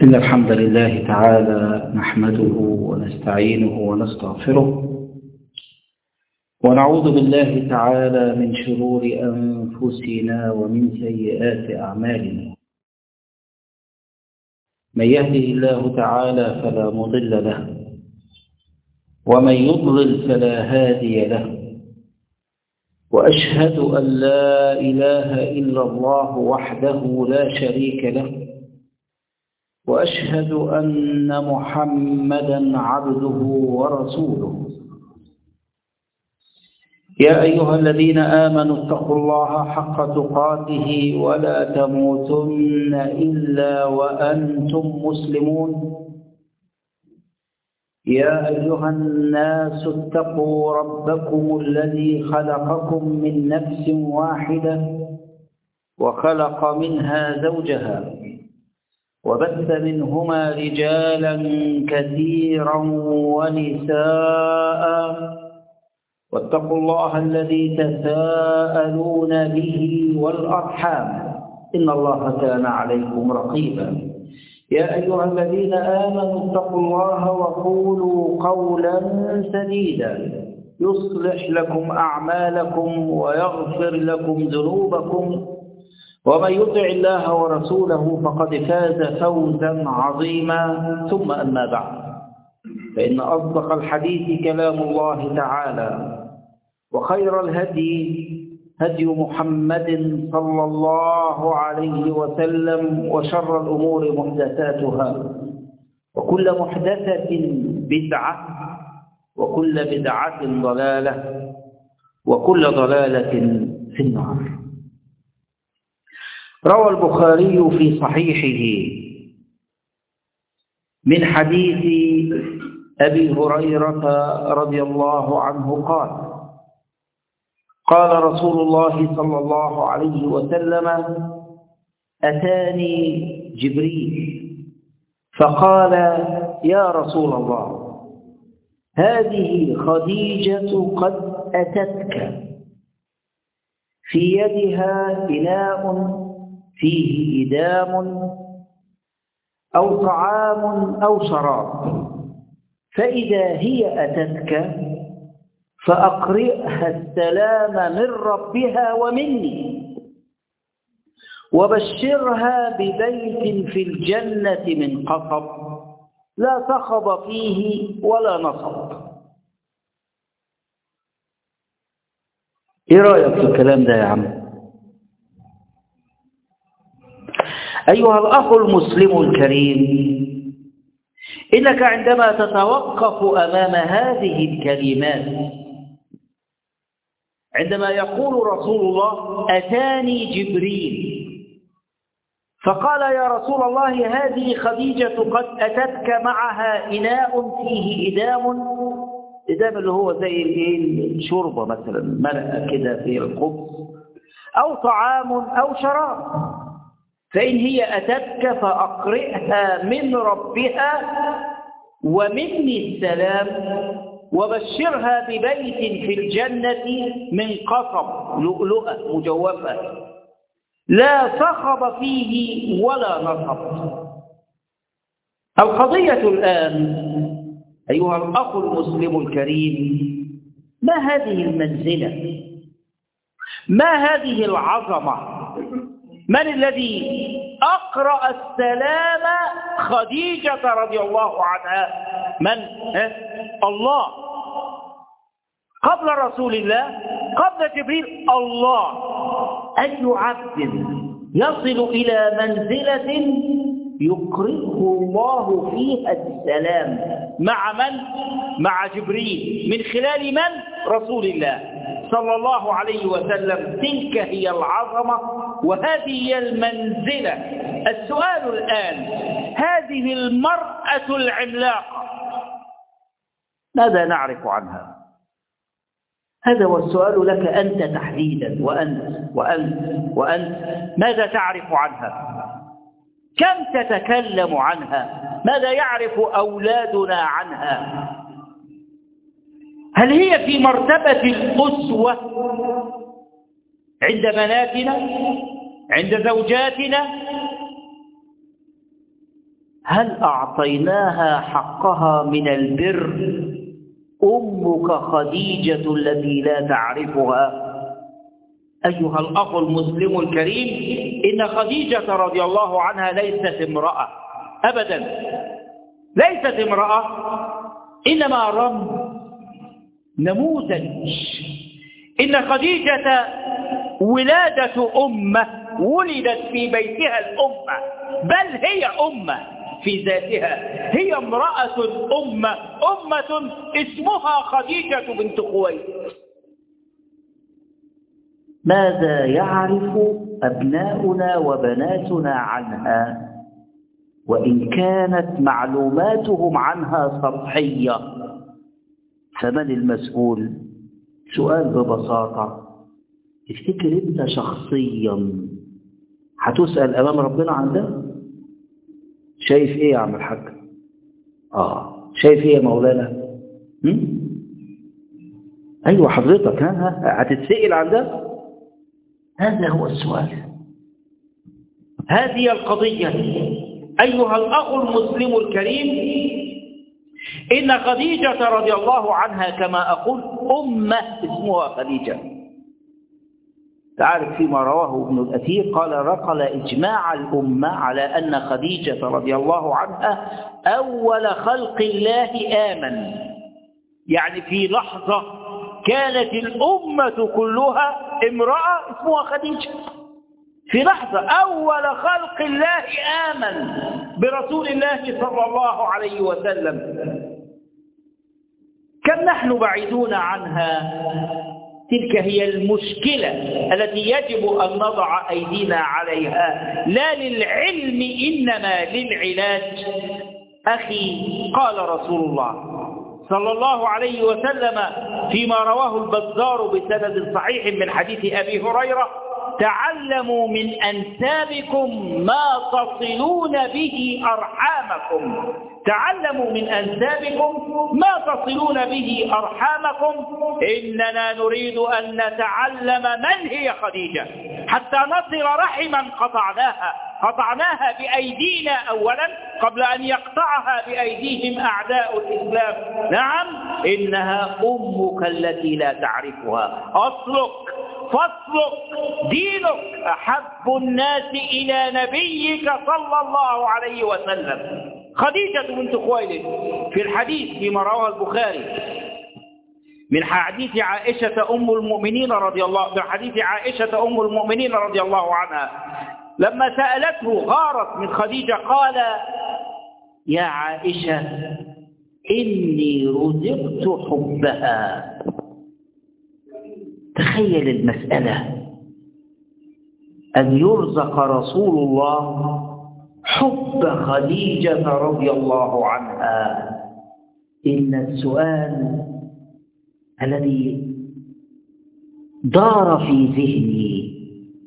إن الحمد لله تعالى نحمده ونستعينه ونستغفره ونعوذ بالله تعالى من شرور أنفسنا ومن سيئات أعمالنا. من يهده الله تعالى فلا مضل له ومن يضلل فلا هادي له، وأشهد أن لا إله إلا الله وحده لا شريك له، وأشهد أن محمدًا عبده ورسوله. يا أيها الذين آمنوا اتقوا الله حق تقاته ولا تموتن إلا وأنتم مسلمون. يا أيها الناس اتقوا ربكم الذي خلقكم من نفس واحدة وخلق منها زوجها وبث منهما رجالا كثيرا ونساء، واتقوا الله الذي تساءلون به والأرحام إن الله كان عليكم رقيبا. يا أيها الذين آمنوا اتقوا الله وقولوا قولا سديدا يصلح لكم أعمالكم ويغفر لكم ذنوبكم، ومن يطع الله ورسوله فقد فاز فوزا عظيما. ثم أما بعد، فإن أصدق الحديث كلام الله تعالى، وخير الهدي هدي محمد صلى الله عليه وسلم، وشر الأمور محدثاتها، وكل محدثة بدعة، وكل بدعة ضلالة، وكل ضلالة في النار. روى البخاري في صحيحه من حديث أبي هريرة رضي الله عنه قال: قال رسول الله صلى الله عليه وسلم: أتاني جبريل فقال: يا رسول الله، هذه خديجة قد أتتك، في يدها إناء فيه إدام أو طعام أو شراب، فإذا هي أتتك فأقرئها السلام من ربها ومني، وبشرها ببيت في الجنة من قصب لا صخب فيه ولا نصب. إيه رأيك في الكلام ده يا عم؟ أيها الأخ المسلم الكريم، إنك عندما تتوقف أمام هذه الكلمات، عندما يقول رسول الله: أتاني جبريل فقال: يا رسول الله، هذه خديجة قد أتتك، معها إناء فيه إدام اللي هو زي الشوربة مثلا، مرقة كده في الخبز، أو طعام أو شراب، فإن هي أتتك فأقرئها من ربها ومني السلام، وبشرها ببيت في الجنة من قصب، لؤلؤة مجوفة لا صخب فيه ولا نصب. القضية الآن أيها الأخ المسلم الكريم، ما هذه المنزلة؟ ما هذه العظمة؟ من الذي أقرأ السلام؟ خديجة رضي الله عنها. من؟ الله، قبل رسول الله، قبل جبريل. الله. أي عبد يصل إلى منزلة يقرئه الله فيها السلام مع من؟ مع جبريل، من خلال من؟ رسول الله صلى الله عليه وسلم. تلك هي العظمة وهذه هي المنزلة. السؤال الآن: هذه المرأة العملاقة ماذا نعرف عنها؟ هذا هو السؤال لك أنت تحديدا، وأنت ماذا تعرف عنها؟ كم تتكلم عنها؟ ماذا يعرف أولادنا عنها؟ هل هي في مرتبة الأسوة عند بناتنا، عند زوجاتنا؟ هل أعطيناها حقها من البر أمك خديجة التي لا تعرفها؟ أيها الأخ المسلم الكريم، إن خديجة رضي الله عنها ليست امرأة أبدا، ليست امرأة، إنما نموذج. إن خديجة ولادة أمة، ولدت في بيتها الأمة، بل هي أمة في ذاتها، هي امرأة أمة اسمها خديجة بنت خويلد. ماذا يعرف أبناؤنا وبناتنا عنها؟ وإن كانت معلوماتهم عنها سطحية، فمن المسؤول؟ سؤال ببساطة، افتكر انت شخصيا هتسأل أمام ربنا عن ده؟ شايف ايه يا عم الحاج؟ شايف ايه يا مولانا؟ ايوه حضرتك، هتتسأل عن ده؟ هذا هو السؤال، هذه القضية. أيها الأخ المسلم الكريم، إن خديجة رضي الله عنها كما أقول أمة اسمها خديجة. تعرف فيما رواه ابن الأثير قال: نقل إجماع الأمة على أن خديجة رضي الله عنها أول خلق الله آمن، يعني في لحظة كانت الأمة كلها امرأة اسمها خديجة، في لحظة أول خلق الله آمن برسول الله صلى الله عليه وسلم. كم نحن بعيدون عنها؟ تلك هي المشكلة التي يجب أن نضع أيدينا عليها، لا للعلم إنما للعلاج. أخي، قال رسول الله صلى الله عليه وسلم فيما رواه البزار بسند صحيح من حديث أبي هريرة: تعلموا من أنسابكم ما تصلون به أرحامكم. تعلموا من أنسابكم ما تصلون به أرحامكم. إننا نريد أن نتعلم من هي خديجة حتى نصل رحما قطعناها بأيدينا أولا قبل أن يقطعها بأيديهم أعداء الإسلام. نعم، إنها أمك التي لا تعرفها. فاصلك دينك أحب الناس إلى نبيك صلى الله عليه وسلم. خديجة بنت خويلد في الحديث فيما رواه البخاري من حديث عائشة أم المؤمنين رضي الله عنها، لما سألته غارت من خديجة قال: يا عائشة إني رزقت حبها. تخيل المسألة، أن يرزق رسول الله حب خديجة رضي الله عنها. إن السؤال الذي دار في ذهني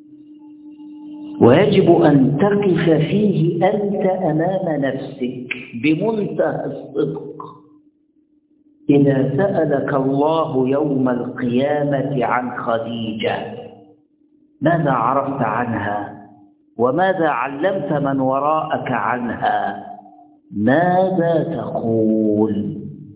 ويجب أن تقف فيه أنت أمام نفسك بمنتهى الصدق: إذا سألك الله يوم القيامة عن خديجة ماذا عرفت عنها؟ وماذا علمت من وراءك عنها؟ ماذا تقول؟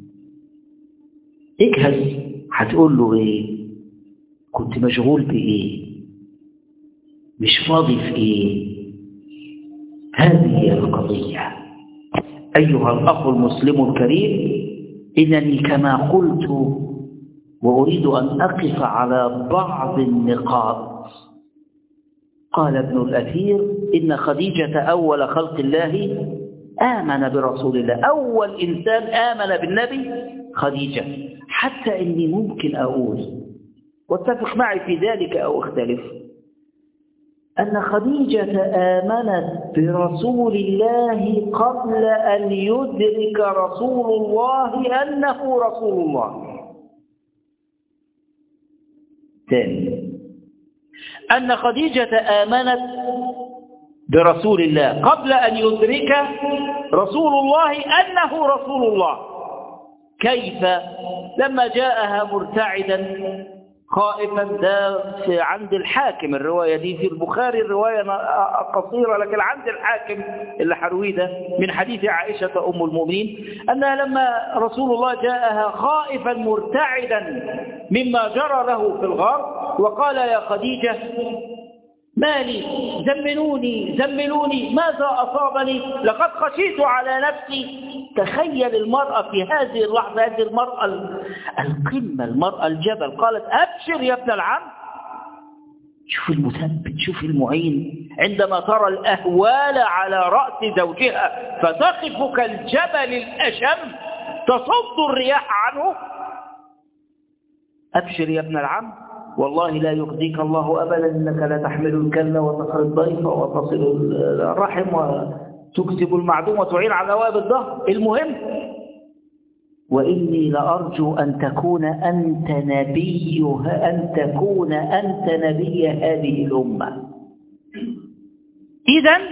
اجهز، هتقول له ايه؟ كنت مشغول بايه؟ مش فاضي في ايه؟ هذه هي القضية. أيها الأخ المسلم الكريم، إنني كما قلت وأريد أن أقف على بعض النقاط. قال ابن الأثير: إن خديجة أول خلق الله آمن برسول الله. أول إنسان آمن بالنبي خديجة. حتى إني ممكن أقول، واتفق معي في ذلك أو اختلف، أن خديجة آمنت برسول الله قبل أن يدرك رسول الله أنه رسول الله. ثاني، أن خديجة آمنت برسول الله قبل أن يدرك رسول الله أنه رسول الله. كيف؟ لما جاءها مرتعدا خائفا، ده عند الحاكم الرواية دي، في البخاري الرواية قصيرة لكن عند الحاكم اللي حرويه ده من حديث عائشة أم المؤمنين أنها لما رسول الله جاءها خائفا مرتعدا مما جرى له في الغار وقال يا خديجة ما لي، زملوني ماذا أصابني، لقد خشيت على نفسي. تخيل المرأة في هذه اللحظة، هذه المرأة القمة، المرأة الجبل، قالت أبشر يا ابن العم. شوف المثبت، شوف المعين عندما ترى الأهوال على رأس زوجها فتقف كالجبل الأشم تصد الرياح عنه. أبشر يا ابن العم، والله لا يخزيك الله أبدا، إنك لا تحمل الكل وتقري الضيف وتصل الرحم وتكسب المعدوم وتعين على نوائب الظهر. المهم وإني لأرجو أن تكون أنت نبي هذه الأمة. إذن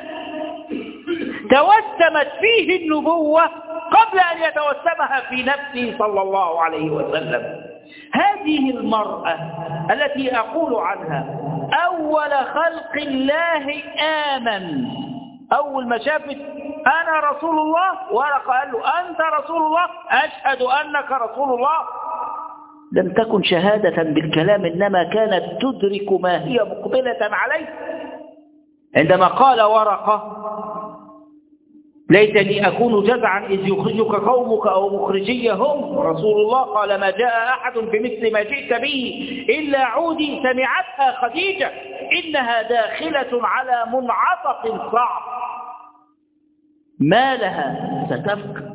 توسمت فيه النبوة قبل أن يتوسمها في نفسه صلى الله عليه وسلم. هذه المرأة التي أقول عنها أول خلق الله آمن، أول ما شافت أنا رسول الله ورقة قال له أنت رسول الله، أشهد أنك رسول الله. لم تكن شهادة بالكلام، إنما كانت تدرك ما هي مقبلة عليه. عندما قال ورقة ليتني أكون جزعا إذ يخرجك قومك أو مخرجيهم رسول الله، قال ما جاء أحد بمثل ما جئت به إلا عودي. سمعتها خديجة إنها داخلة على منعطف صعب، ما لها ستفكر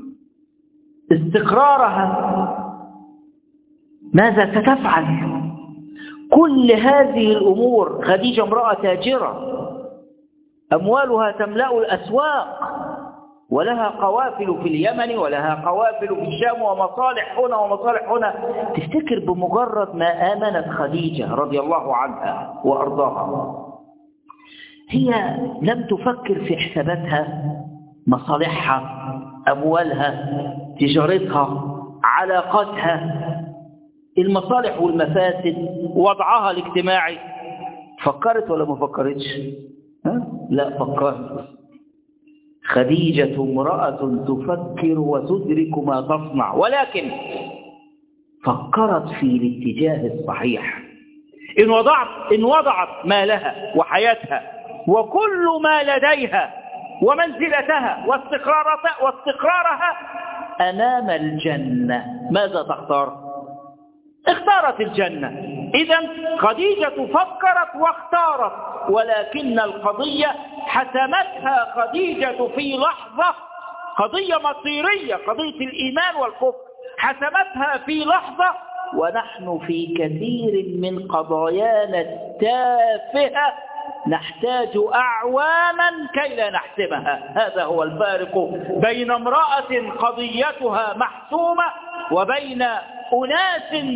استقرارها ماذا ستفعل. كل هذه الأمور، خديجة امرأة تاجرة أموالها تملأ الأسواق، ولها قوافل في اليمن ولها قوافل في الشام ومصالح هنا ومصالح هنا. تفتكر بمجرد ما آمنت خديجة رضي الله عنها وأرضاها هي لم تفكر في حساباتها، مصالحها، أموالها، تجارتها، علاقاتها، المصالح والمفاسد، وضعها الاجتماعي. فكرت ولا ما فكرتش؟ لا فكرت. خديجة امرأة تفكر وتدرك ما تصنع، ولكن فكرت في الاتجاه الصحيح. إن وضعت مالها وحياتها وكل ما لديها ومنزلتها واستقرارها أمام الجنة، ماذا تختار؟ اختارت الجنة. إذن خديجة فكرت واختارت، ولكن القضية حسمتها خديجة في لحظة، قضية مصيرية، قضية الإيمان والكفر، حسمتها في لحظة. ونحن في كثير من قضايانا التافهة نحتاج أعواما كي لا نحسمها. هذا هو الفارق بين امرأة قضيتها محسومة وبين أناس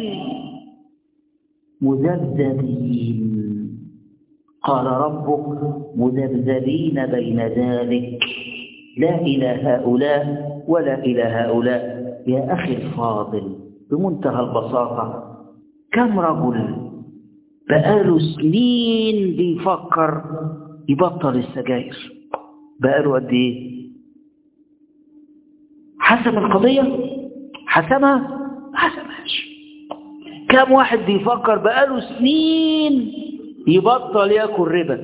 مذبذبين. قال ربك مذبذبين بين ذلك، لا إلى هؤلاء ولا إلى هؤلاء. يا أخي الفاضل، بمنتهى البساطة، كم رجل بقاله سنين بيفكر يبطل السجاير؟ بقاله قد ايه؟ حسب القضية حسمها؟ حسمهاش. كم واحد بيفكر بقاله سنين يبطل ياكل ربا؟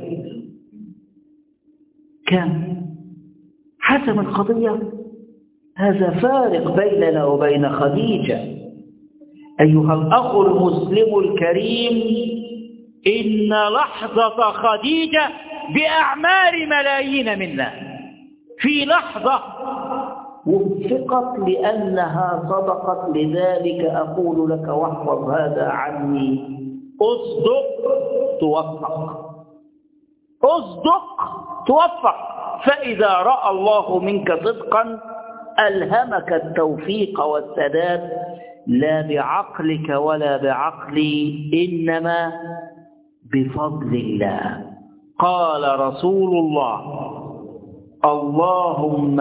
كم؟ حسم القضية. هذا فارق بيننا وبين خديجة. أيها الأخ المسلم الكريم، إن لحظة خديجة بأعمار ملايين منا، في لحظة وفقت لأنها صدقت. لذلك أقول لك واحفظ هذا عني: أصدق توفق، أصدق توفق. فإذا رأى الله منك صدقا ألهمك التوفيق والسداد، لا بعقلك ولا بعقلي، إنما بفضل الله. قال رسول الله: اللهم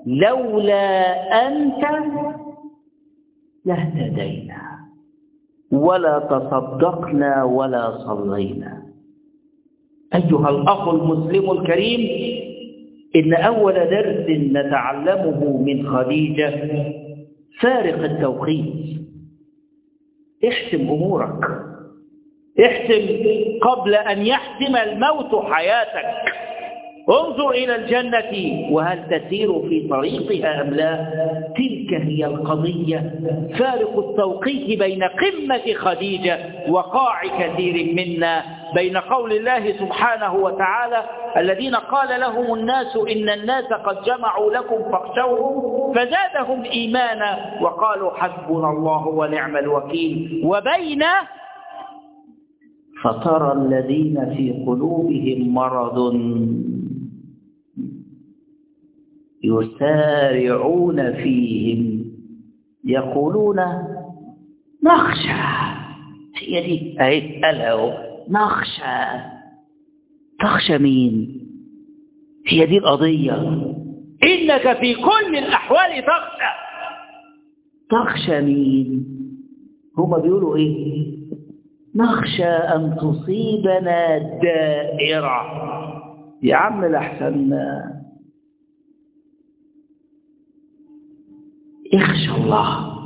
لولا أنت لاهتدينا ولا تصدقنا ولا صلينا. أيها الأخ المسلم الكريم، إن أول درس نتعلمه من خديجة فارق التوقيت. احسم أمورك، احسم قبل أن يحسم الموت حياتك. انظر إلى الجنة وهل تسير في طريقها أم لا. تلك هي القضية، فارق التوقيت بين قمة خديجة وقاع كثير منا، بين قول الله سبحانه وتعالى: الذين قال لهم الناس إن الناس قد جمعوا لكم فاخشوهم فزادهم إيمانا وقالوا حسبنا الله ونعم الوكيل، وبين فترى الذين في قلوبهم مرض يسارعون فيهم يقولون نخشى. هي دي أهي نخشى. تخشى مين؟ هي دي القضية. إنك في كل الأحوال تخشى. تخشى مين؟ هما بيقولوا إيه؟ نخشى أن تصيبنا دائرة. يا عم لحسن اخشى الله،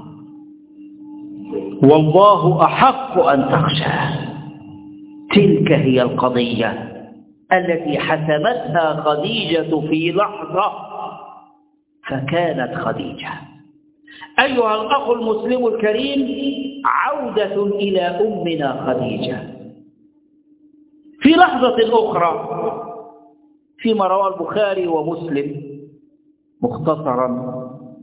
والله أحق أن تخشى. تلك هي القضية التي حسمتها خديجة في لحظة، فكانت خديجة. أيها الأخ المسلم الكريم، عودة إلى أمنا خديجة. في لحظة أخرى فيما روى البخاري ومسلم مختصرا،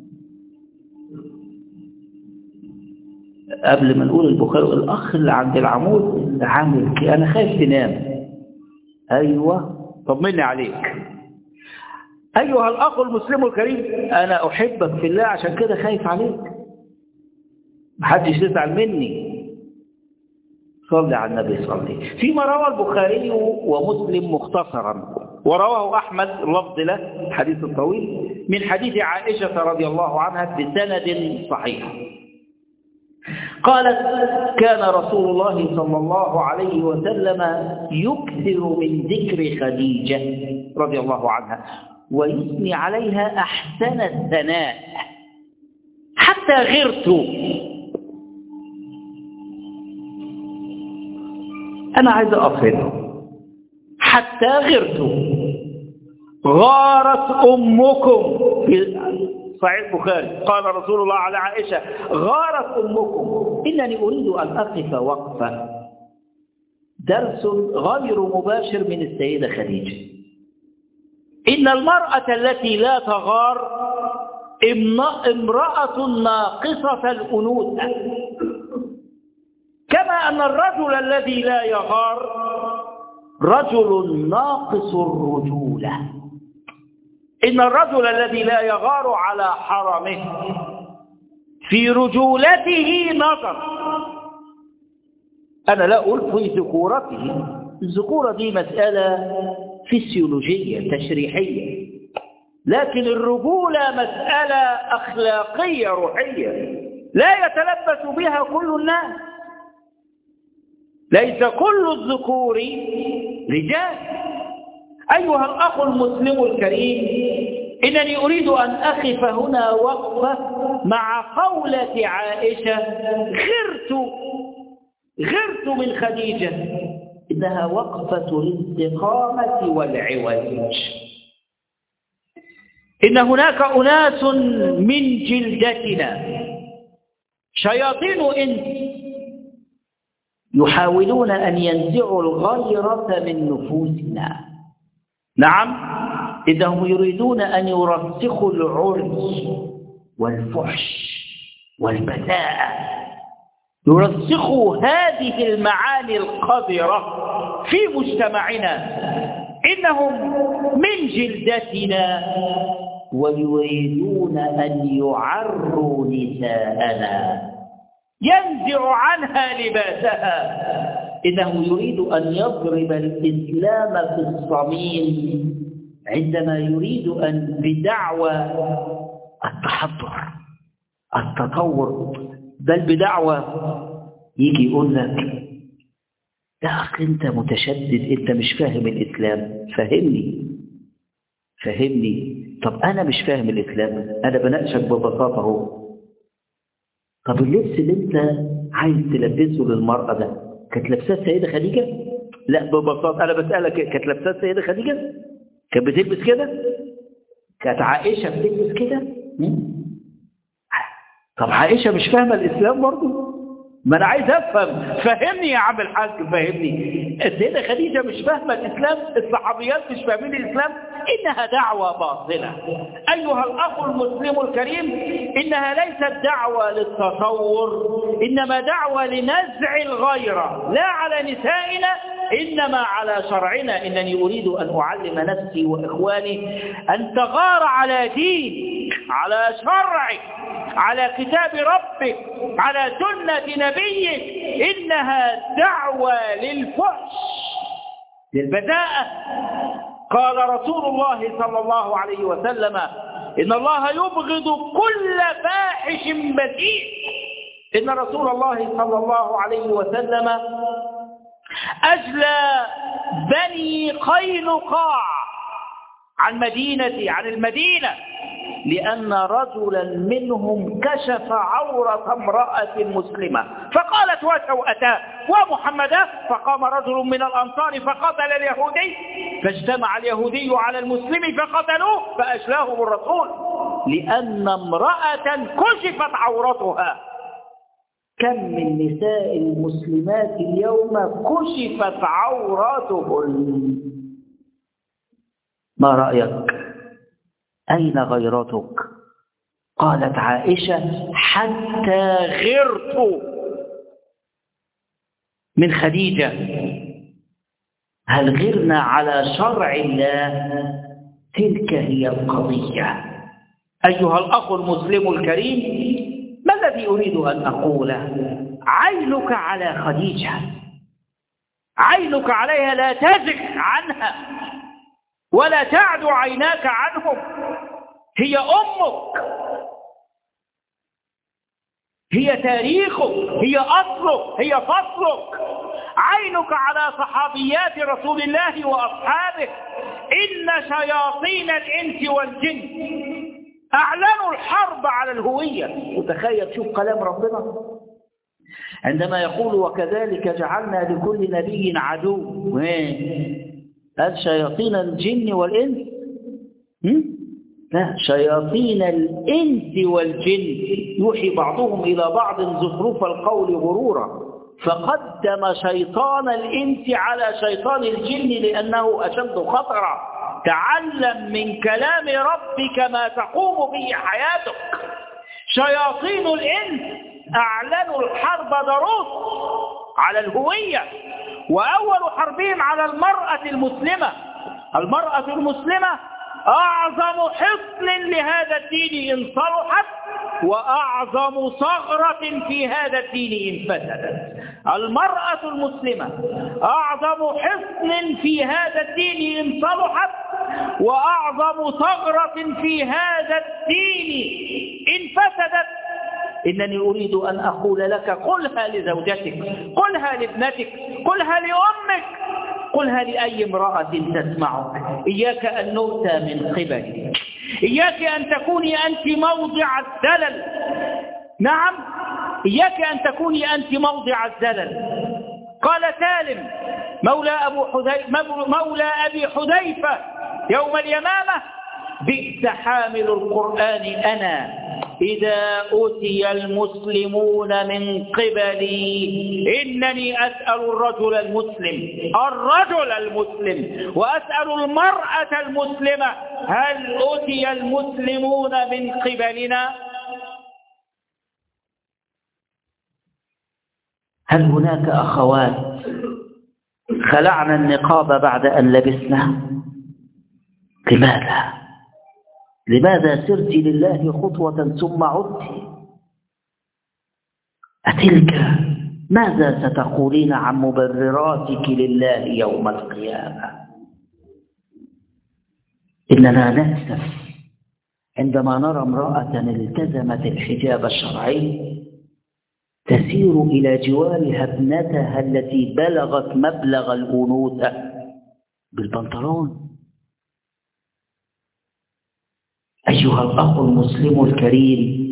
قبل ما نقول البخاري، الأخ اللي عند العمود اللي عامل كده أنا خايف تنام. أيوة طمني عليك. أيها الأخ المسلم الكريم، أنا أحبك في الله عشان كده خايف عليك، محدش يزعل مني. صلي على النبي صلي. فيما روى البخاري ومسلم مختصرا، ورواه أحمد اللفظ له الحديث الطويل من حديث عائشة رضي الله عنها بسند صحيح، قالت: كان رسول الله صلى الله عليه وسلم يكثر من ذكر خديجة رضي الله عنها ويثني عليها أحسن الثناء حتى غرت. أنا عايز أقف حتى غرت. غارت أمكم في صحيح البخاري، قال رسول الله على عائشة: غارت أمكم. إنني أريد أن أقف وقفة، درس غير مباشر من السيدة خديجة. إن المرأة التي لا تغار امرأة ناقصة الأنوثة، كما أن الرجل الذي لا يغار رجل ناقص الرجولة. إن الرجل الذي لا يغار على حرمه في رجولته نظر. أنا لا أقول في ذكورته، الذكورة دي مسألة فسيولوجية تشريحية، لكن الرجولة مسألة أخلاقية روحية لا يتلبس بها كل الناس. ليس كل الذكور رجال. أيها الأخ المسلم الكريم، إنني أريد أن أقف هنا وقفة مع قولة عائشة: غرت من خديجة. إنها وقفة الاستقامة والعوج. إن هناك أناس من جلدتنا شياطين إنس يحاولون أن ينزعوا الغيرة من نفوسنا. نعم، إنهم يريدون أن يرسخوا العري والفحش والبذاءة، يرسخوا هذه المعاني القذرة في مجتمعنا. إنهم من جلدتنا ويريدون أن يعروا نساءنا، ينزع عنها لباسها. إنه يريد أن يضرب الإسلام في الصميم عندما يريد أن بدعوى التحضر التطور، بل بدعوى يجي يقول لك ده أخي أنت متشدد، أنت مش فاهم الإسلام، فهمني. طب أنا مش فاهم الإسلام، أنا بناقشك ببساطة اهو. طب اللبس اللي أنت عايز تلبسه للمرأة ده كانت لابساه السيدة خديجة؟ لا ببساطة أنا بسألك، كانت لابساه السيدة خديجة؟ كانت بتلبس كده؟ كانت عائشة بتلبس كده؟ طب عائشة مش فاهمة الإسلام برضه؟ ما أنا عايز أفهم، فهمني يا عم الحاج، فهمني. السيدة خديجة مش فاهمة الإسلام، الصحابيات مش فاهمين الإسلام، إنها دعوة باطلة. أيها الأخ المسلم الكريم، إنها ليست دعوة للتصور، إنما دعوة لنزع الغيرة، لا على نسائنا إنما على شرعنا. إنني أريد أن أعلم نفسي وإخواني أن تغار على دين، على شرعك، على كتاب ربك، على سنة نبيك. إنها دعوة للفحش، للبذاءة. قال رسول الله صلى الله عليه وسلم إن الله يبغض كل فاحش بذيء. إن رسول الله صلى الله عليه وسلم أجلى بني قينقاع عن المدينة لأن رجلا منهم كشف عورة امرأة مسلمة، فقالت وسوءتاه ومحمدا. فقام رجل من الأنصار فقتل اليهودي، فاجتمع اليهودي على المسلم فقتلوه، فأجلاهم الرسول لأن امرأة كشفت عورتها. كم من نساء المسلمات اليوم كشفت عوراتهن؟ ما رأيك؟ أين غيرتك؟ قالت عائشة حتى غرت من خديجة. هل غرنا على شرع الله؟ تلك هي القضية. أيها الأخ المسلم الكريم، ما الذي أريد أن أقوله؟ عينك على خديجة، عينك عليها، لا تزغ عنها ولا تعد عيناك عنهم. هي أمك، هي تاريخك، هي أصلك، هي فصلك. عينك على صحابيات رسول الله وأصحابه. إن شياطين الإنس والجن أعلنوا الحرب على الهوية. وتخيل، شوف كلام ربنا عندما يقول وكذلك جعلنا لكل نبي عدو. هل شياطين الجن والإنس؟ لا، شياطين الإنس والجن يوحي بعضهم إلى بعض زخرف القول غرورا. فقدم شيطان الإنس على شيطان الجن لأنه أشد خطرا. تعلم من كلام ربك ما تقوم به حياتك. شياطين الإنس أعلنوا الحرب ضروس على الهوية، وأول حربهم على المرأة المسلمة. المرأة المسلمة أعظم حصن لهذا الدين إن صلحت، وأعظم ثغرة في هذا الدين إن فسدت. المرأة المسلمة أعظم حصن في هذا الدين إن صلحت، وأعظم ثغرة في هذا الدين إن فسدت. إنني أريد أن أقول لك قلها لزوجتك، قلها لابنتك، قلها لأمك، قلها لأي امرأة تسمعك. إياك أن نؤتى من قبلك، إياك أن تكوني أنت موضع الزلل. نعم، إياك أن تكوني أنت موضع الزلل. قال سالم مولى أبي حذيفة يوم اليمامة بئس حامل القرآن أنا إذا أتي المسلمون من قبلي. إنني أسأل الرجل المسلم وأسأل المرأة المسلمة هل أتي المسلمون من قبلنا؟ هل هناك أخوات خلعنا النقاب بعد أن لبسنا؟ لماذا سرت لله خطوة ثم عدت؟ أتلك ماذا ستقولين عن مبرراتك لله يوم القيامة؟ إننا نأسف عندما نرى امرأة التزمت الحجاب الشرعي تسير إلى جوارها ابنتها التي بلغت مبلغ الأنوثة بالبنطلون. أيها الأخ المسلم الكريم،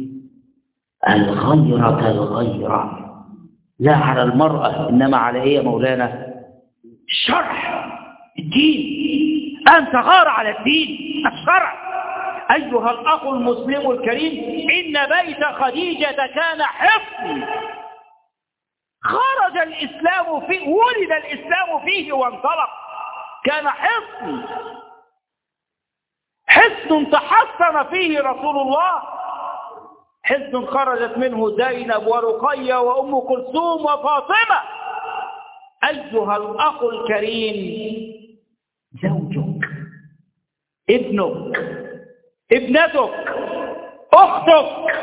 الغيرة لا على المرأة إنما على إيه يا مولانا؟ الشرع، الدين. أن تغار على الدين، الشرع. أيها الأخ المسلم الكريم، إن بيت خديجة كان حصن خرج الإسلام فيه، ولد الإسلام فيه وانطلق. كان حصن تحصن فيه رسول الله، حصن خرجت منه زينب ورقية وأم كلثوم وفاطمة. أيها الأخ الكريم، زوجك، ابنك، ابنتك، أختك،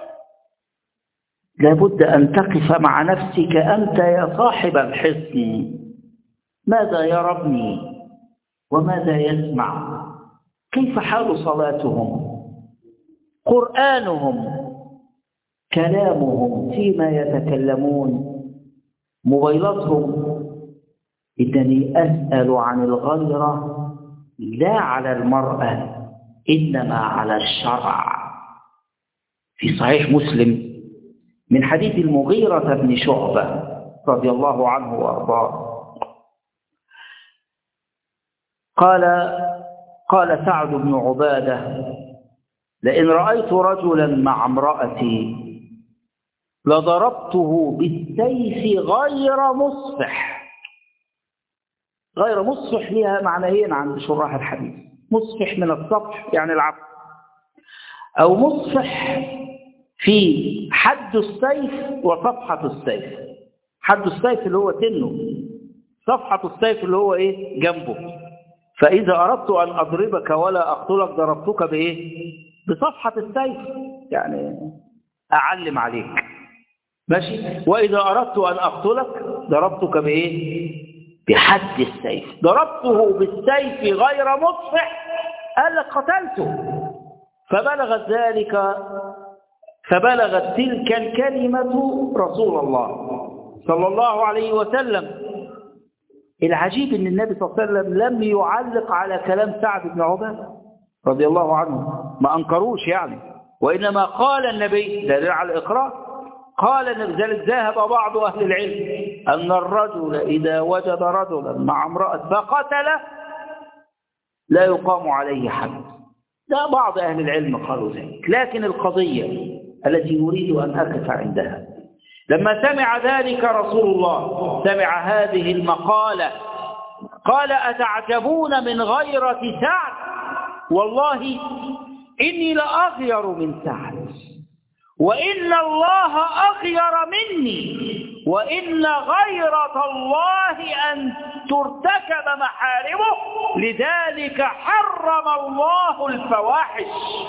لابد أن تقف مع نفسك أنت يا صاحب الحصن. ماذا يرى ابني وماذا يسمع؟ كيف حال صلاتهم، قرآنهم، كلامهم، فيما يتكلمون، موبايلاتهم؟ إنني أسأل عن الغيرة لا على المرأة إنما على الشرع. في صحيح مسلم من حديث المغيرة بن شعبة رضي الله عنه وأرضاه قال سعد بن عبادة: لئن رأيت رجلا مع امرأتي لضربته بالسيف غير مصفح. غير مصفح لها معنيين عند شراح الحديث: مصفح من الصفح يعني العفو، أو مصفح في حد السيف وصفحة السيف. حد السيف اللي هو سنه، صفحة السيف اللي هو إيه؟ جنبه. فإذا أردت أن أضربك ولا أقتلك ضربتك بإيه؟ بصفحة السيف، يعني أعلم عليك، ماشي. وإذا أردت أن أقتلك ضربتك بإيه؟ بحد السيف. ضربته بالسيف غير مصفح، قال لك قتلته. فبلغت تلك الكلمة رسول الله صلى الله عليه وسلم. العجيب أن النبي صلى الله عليه وسلم لم يعلق على كلام سعد بن عبادة رضي الله عنه، ما أنكروش يعني، وإنما قال النبي دليل على الإقرار. قال النبي: ذلك ذهب بعض أهل العلم أن الرجل إذا وجد رجلا مع امرأة فقتله لا يقام عليه حد. ده بعض أهل العلم قالوا ذلك، لكن القضية التي أريد أن أقف عندها: لما سمع ذلك رسول الله، سمع هذه المقالة، قال: أتعجبون من غيرة سعد؟ والله إني لأغير من سعد، وإن الله أغير مني، وإن غيرة الله أن ترتكب محارمه، لذلك حرم الله الفواحش.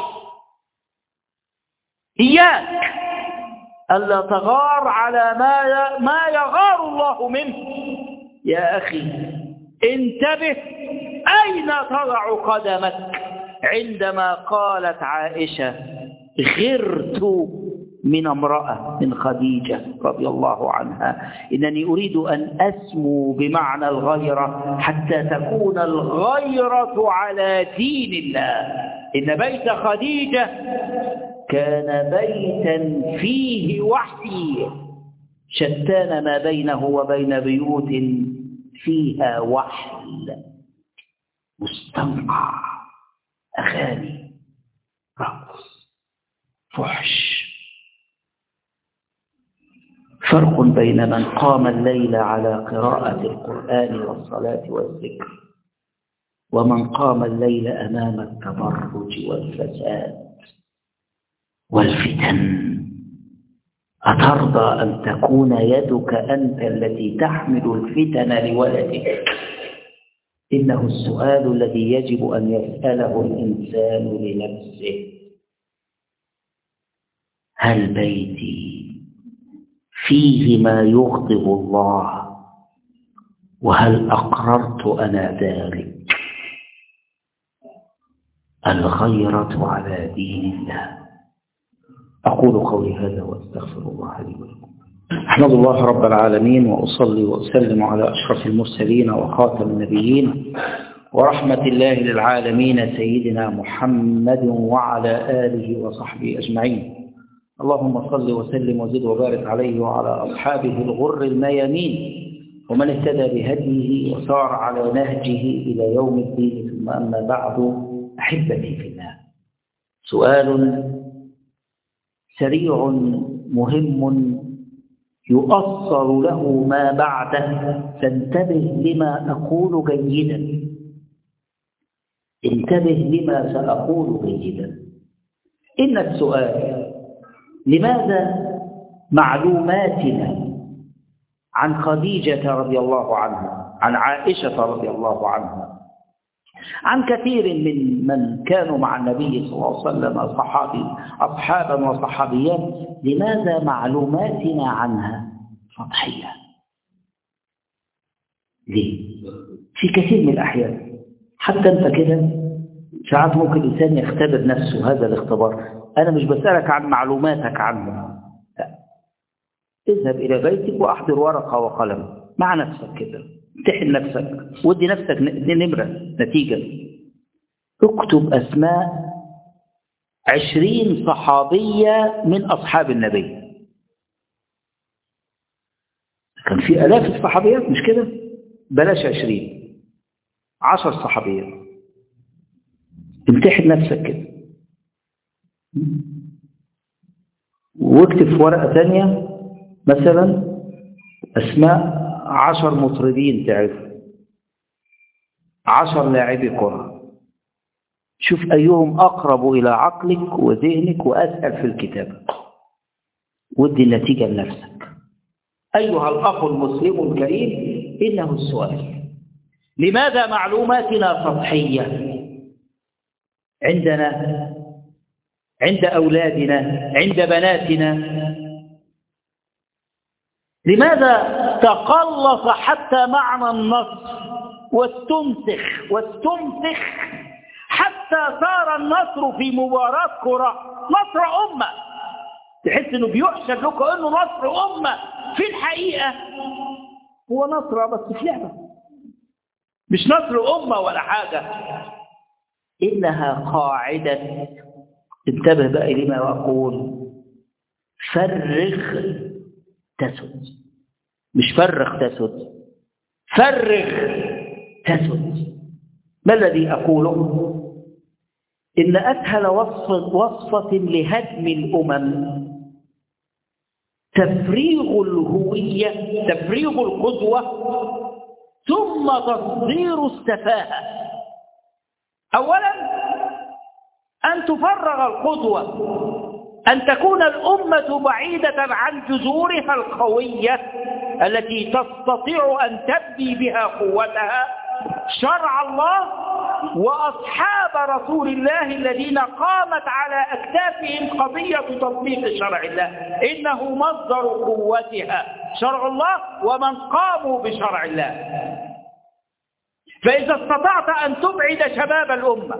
إياك ألا تغار على ما يغار الله منه. يا أخي انتبه أين تضع قدمك. عندما قالت عائشة: غرت من امرأة من خديجة رضي الله عنها، إنني أريد أن أسمو بمعنى الغيرة حتى تكون الغيرة على دين الله. إن بيت خديجة كان بيتا فيه وحي، شتان ما بينه وبين بيوت فيها وحي، مستنقع، أغاني، رقص، فحش. فرق بين من قام الليل على قراءة القرآن والصلاة والذكر ومن قام الليل أمام التبرج والفساد والفتن. أترضى أن تكون يدك أنت التي تحمل الفتن لولدك؟ إنه السؤال الذي يجب أن يسأله الإنسان لنفسه: هل بيتي فيه ما يغضب الله؟ وهل أقررت أنا ذلك؟ الغيرة على دين الله. أقول قولي هذا وأستغفر الله لي ولكم. أحمد الله رب العالمين وأصلي وأسلم على أشرف المرسلين وخاتم النبيين ورحمة الله للعالمين سيدنا محمد وعلى آله وصحبه أجمعين. اللهم صل وسلم وزد وبارك عليه وعلى أصحابه الغر الميامين ومن اهتدى بهديه وسار على نهجه إلى يوم الدين. ثم أما بعد، أحبتي في الله، سؤال سريع مهم يؤصل له ما بعده، فانتبه لما أقول جيدا، انتبه لما سأقول جيدا. إن السؤال: لماذا معلوماتنا عن خديجة رضي الله عنها، عن عائشة رضي الله عنها، عن كثير من كانوا مع النبي صلى الله عليه وسلم أصحابا وصحابيات، لماذا معلوماتنا عنها سطحية؟ ليه؟ في كثير من الأحيان حتى أنت كده ساعات ممكن الإنسان يختبر نفسه هذا الاختبار. أنا مش بسألك عن معلوماتك عنه، لا. اذهب إلى بيتك وأحضر ورقة وقلم مع نفسك كده، امتحن نفسك ودي نفسك نمرة نتيجة. اكتب أسماء 20 صحابية من أصحاب النبي. كان في آلاف الصحابيات مش كده؟ بلاش 20، 10 صحابيات. امتحن نفسك كده واكتب في ورقة ثانية مثلا أسماء 10 مطربين تعرفوا، 10 لاعبي كرة. شوف أيهم أقرب إلى عقلك وذهنك وأسهل في الكتابة، ودي النتيجة لنفسك. أيها الأخ المسلم الكريم، إنه السؤال: لماذا معلوماتنا سطحية عندنا، عند أولادنا، عند بناتنا؟ لماذا تقلص حتى معنى النص واستنسخ حتى صار النصر في مباراة كرة نصر أمة؟ تحس إنه بيحشد له كأنه نصر أمة، في الحقيقة هو نصر بس في لعبة، مش نصر أمة ولا حاجة. إنها قاعدة، انتبه بقى لما أقول، فرغ تسد، مش فرغ تسد، فرغ تسد. ما الذي أقوله؟ إن أسهل وصفة لهدم الأمم تفريغ الهوية، تفريغ القدوة، ثم تصدير السفاهة. أولا أن تفرغ القدوة، أن تكون الأمة بعيدة عن جذورها القوية التي تستطيع أن تبني بها قوتها، شرع الله وأصحاب رسول الله الذين قامت على أكتافهم قضية تطبيق شرع الله، إنه مصدر قوتها شرع الله ومن قاموا بشرع الله. فإذا استطعت أن تبعد شباب الأمة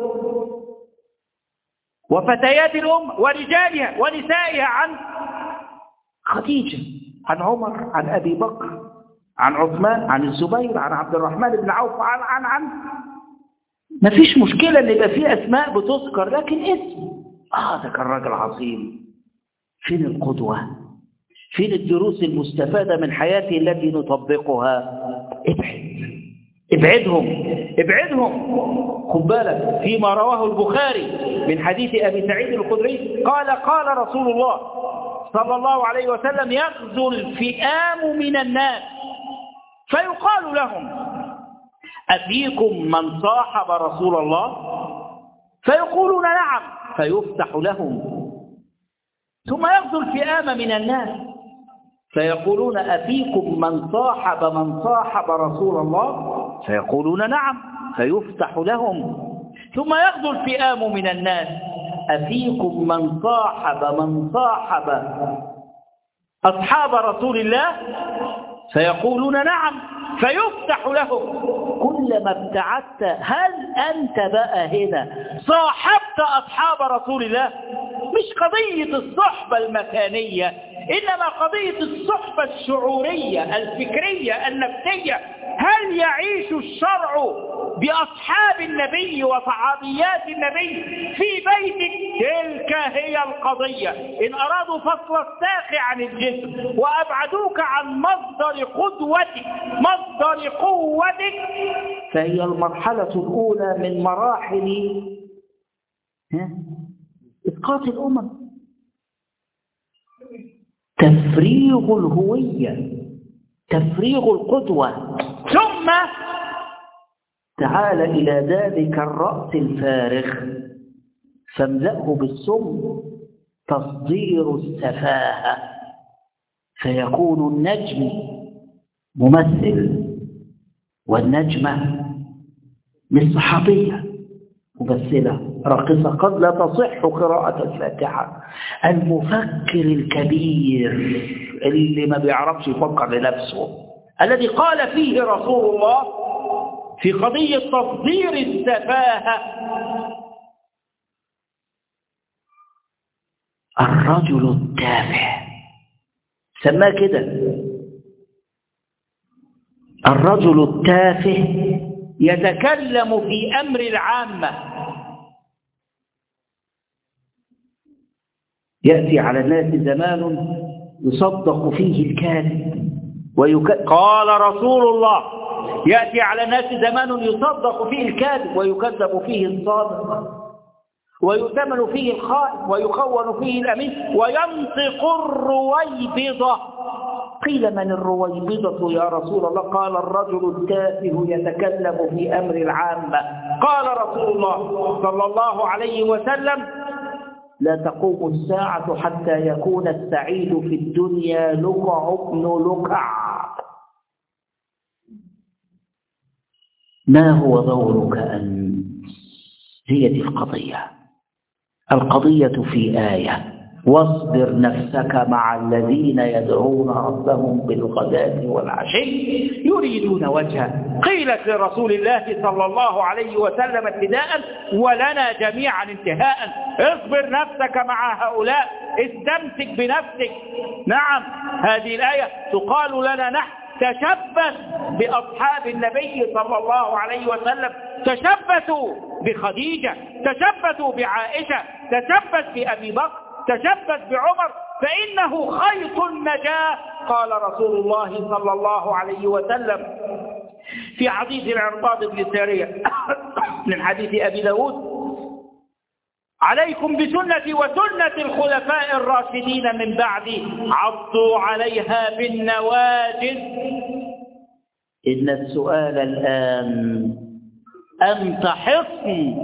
وفتيات الأمة ورجالها ونسائها عن خديجة، عن عمر، عن أبي بكر، عن عثمان، عن الزبير، عن عبد الرحمن بن عوف، عن ما فيش مشكلة ان يبقى فيه أسماء بتذكر، لكن اسم ده كان راجل عظيم. فين القدوة؟ فين الدروس المستفادة من حياته التي نطبقها؟ ابعدهم. خد بالك فيما رواه البخاري من حديث أبي سعيد الخدري قال رسول الله صلى الله عليه وسلم: يغزو الفئام من الناس فيقال لهم: أفيكم من صاحب رسول الله؟ فيقولون: نعم. فيفتح لهم. ثم يغزو الفئام من الناس فيقولون: أفيكم من صاحب رسول الله؟ فيقولون: نعم. فيفتح لهم. ثم يغزو الفئام من الناس: أفيكم من صاحب أصحاب رسول الله؟ فيقولون: نعم. فيفتح لهم. كلما ابتعدت، هل أنت بقى هنا صاحبت أصحاب رسول الله؟ مش قضية الصحبة المكانية إنما قضية الصحبة الشعورية الفكرية النفسية. هل يعيش الشرع بأصحاب النبي وصحابيات النبي في بيتك؟ تلك هي القضية. إن أرادوا فصل الساق عن الجسم وأبعدوك عن مصدر قدوتك مصدر قوتك، فهي المرحلة الأولى من مراحل إسقاط الأمم. تفريغ الهوية، تفريغ القدوة، ثم تعال إلى ذلك الرأس الفارغ فاملأه بالسم تصدير السفاهة، فيكون النجم ممثل والنجمة مش صحابية ممثلة راقصة قد لا تصح قراءة الفاتحة. المفكر الكبير اللي ما بيعرفش يفكر لنفسه، الذي قال فيه رسول الله في قضية تصدير السفاهة: الرجل التافه، سماه كده الرجل التافه يتكلم في أمر العامة. يأتي على الناس زمان يصدق فيه الكاذب قال رسول الله: يأتي على الناس زمان يصدق فيه الكاذب ويكذب فيه الصادق، ويؤتمن فيه الخائن ويخون فيه الأمين، وينطق الرويبضة. قيل: من الرويبضة يا رسول الله؟ قال: الرجل التافه يتكلم في أمر العامة. قال رسول الله صلى الله عليه وسلم: لا تقوم الساعة حتى يكون السعيد في الدنيا لكع ابن لكع. ما هو دورك أنت؟ هي دي القضية في آية: واصبر نفسك مع الذين يدعون ربهم بالغداة والعشي يريدون وجهه. قيلت لرسول الله صلى الله عليه وسلم ابتداء ولنا جميعا انتهاء: اصبر نفسك مع هؤلاء، استمسك بنفسك. نعم، هذه الآية تقال لنا نحن: تشبث بأصحاب النبي صلى الله عليه وسلم، تشبثوا بخديجة، تشبثوا بعائشة، تشبث بأبي بكر، تشبث بعمر، فإنه خيط النجاة. قال رسول الله صلى الله عليه وسلم في حديث العرباض بن سارية من حديث أبي داود: عليكم بسنتي وسنة الخلفاء الراشدين من بعدي، عضوا عليها بالنواجذ. إن السؤال الآن: أنت حصن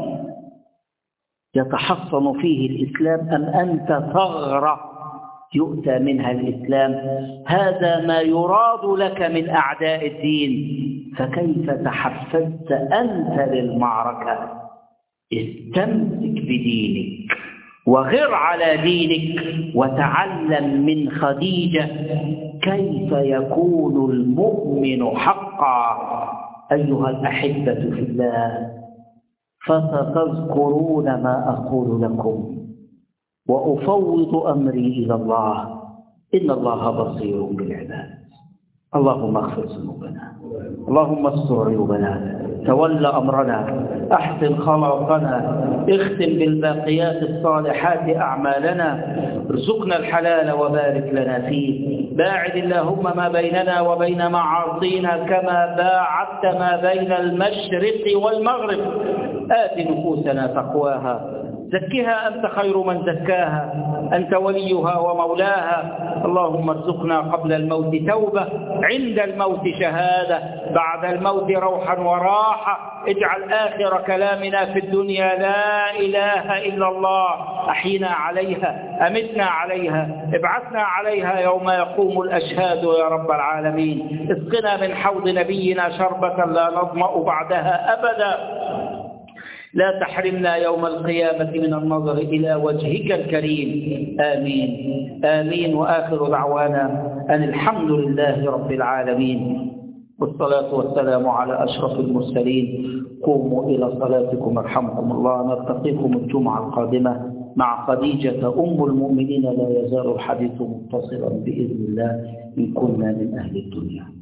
يتحصن فيه الإسلام أم أنت ثغرة يؤتى منها الإسلام؟ هذا ما يراد لك من أعداء الدين، فكيف تحفزت أنت للمعركة؟ استمسك بدينك وغر على دينك وتعلم من خديجة كيف يكون المؤمن حقا. أيها الأحبة في الله، فستذكرون ما أقول لكم وأفوض أمري إلى الله، إن الله بصير بالعباد. اللهم اغفر ذنوبنا، اللهم استر عيوبنا، تول أمرنا، أحسن خلاقنا، اختم بالباقيات الصالحات أعمالنا، ارزقنا الحلال وبارك لنا فيه، باعد اللهم ما بيننا وبين معاصينا كما باعدت ما بين المشرق والمغرب. آت نفوسنا تقواها، زكها أنت خير من زكاها، أنت وليها ومولاها. اللهم ارزقنا قبل الموت توبة، عند الموت شهادة، بعد الموت روحا وراحة. اجعل آخر كلامنا في الدنيا لا إله إلا الله. أحينا عليها، أمتنا عليها، ابعثنا عليها يوم يقوم الأشهاد يا رب العالمين. اسقنا من حوض نبينا شربة لا نظمأ بعدها أبدا. لا تحرمنا يوم القيامة من النظر إلى وجهك الكريم. آمين آمين. وآخر دعوانا أن الحمد لله رب العالمين، والصلاة والسلام على أشرف المرسلين. قوموا إلى صلاتكم، ارحمكم الله. نلتقيكم الجمعة القادمة مع خديجة أم المؤمنين لا يزال الحديث متصلا بإذن الله إن كنا من أهل الدنيا.